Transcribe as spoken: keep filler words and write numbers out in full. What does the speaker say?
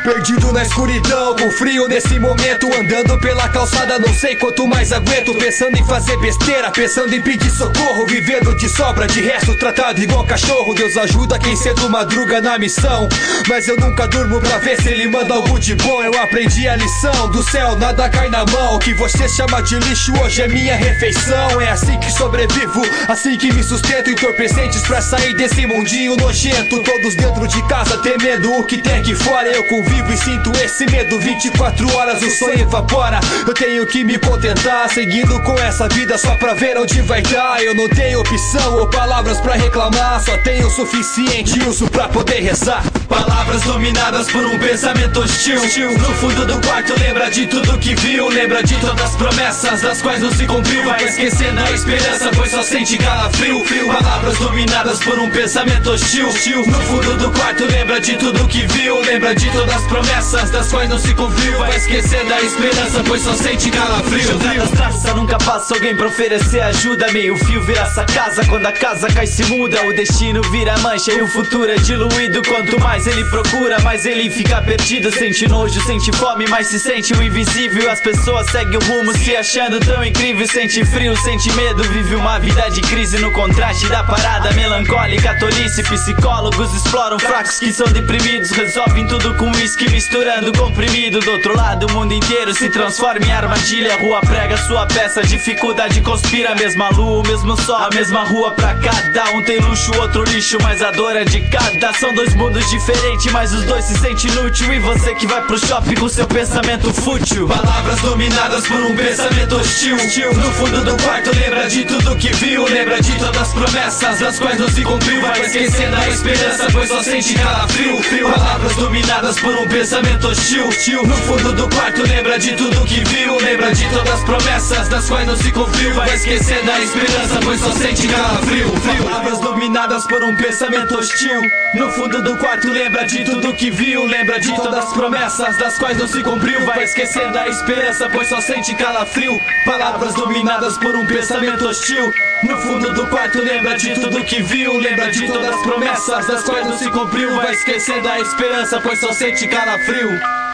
Perdido na escuridão, com frio nesse momento, andando pela calçada, não sei quanto mais aguento. Pensando em fazer besteira, pensando em pedir socorro, vivendo de sobra, de resto tratado igual cachorro. Deus ajuda quem cedo madruga na missão, mas eu nunca durmo pra ver se ele manda algo de bom. Eu aprendi a lição, do céu nada cai na mão. O que você chama de lixo hoje é minha refeição. É assim que sobrevivo, assim que me sustento. Entorpecentes pra sair desse mundinho nojento. Todos dentro de casa temendo o que tem aqui fora. Eu convivo e sinto esse medo vinte e quatro horas, o sonho evapora. Eu tenho que me contentar, seguindo com essa vida só pra ver onde vai dar. Eu não tenho opção ou palavras pra reclamar, só tenho o suficiente e uso pra poder rezar. Palavras dominadas por um pensamento hostil. No fundo do quarto lembra de tudo que viu, lembra de todas as promessas das quais não se cumpriu. Vai esquecendo a esperança, pois só sente calafrio. Palavras dominadas por um pensamento hostil. No fundo do quarto lembra de tudo que viu, lembra de todas as promessas das quais não se cumpriu. Vai esquecendo a esperança, pois só sente calafrio. Jogadas traça, nunca passa alguém pra oferecer ajuda. Meio fio vira essa casa, quando a casa cai se muda. O destino vira mancha e o futuro é diluído. Quanto mais ele procura, mais ele fica perdido. Sente nojo, sente fome, mas se sente o invisível. As pessoas seguem o rumo se achando tão incrível. Sente frio, sente medo, vive uma vida de crise. No contraste da parada melancólica, tolice. Psicólogos exploram fracos que são deprimidos, resolvem tudo com uísque misturando comprimido. Do outro lado o mundo inteiro se transforma em armadilha. A rua prega sua peça, dificuldade conspira. A mesma lua, o mesmo sol, a mesma rua pra cada um. Tem luxo, outro lixo, mas a dor é de cada. São dois mundos diferentes, mas os dois se sentem inútil. E você que vai pro shopping com seu pensamento fútil. Palavras dominadas por um pensamento hostil. No fundo do quarto lembra de tudo que viu, lembra de todas as promessas das quais não se cumpriu. Vai esquecendo a esperança, pois só sente calafrio. Palavras dominadas por um pensamento hostil. No fundo do quarto lembra de tudo que viu, lembra de todas as promessas das quais não se cumpriu. Vai esquecendo a esperança, pois só sente calafrio. Palavras dominadas por um pensamento hostil. No fundo do quarto lembra de tudo que viu, lembra de todas as promessas das quais não se cumpriu. Vai esquecendo a esperança, pois só sente calafrio. Palavras dominadas por um pensamento hostil. No fundo do quarto lembra de tudo que viu, lembra de todas as promessas das quais não se cumpriu. Vai esquecendo a esperança, pois só sente calafrio.